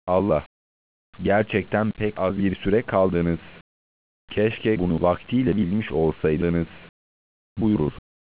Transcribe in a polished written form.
Allah, gerçekten pek az bir süre kaldınız. Keşke bunu vaktiyle bilmiş olsaydınız, buyurur.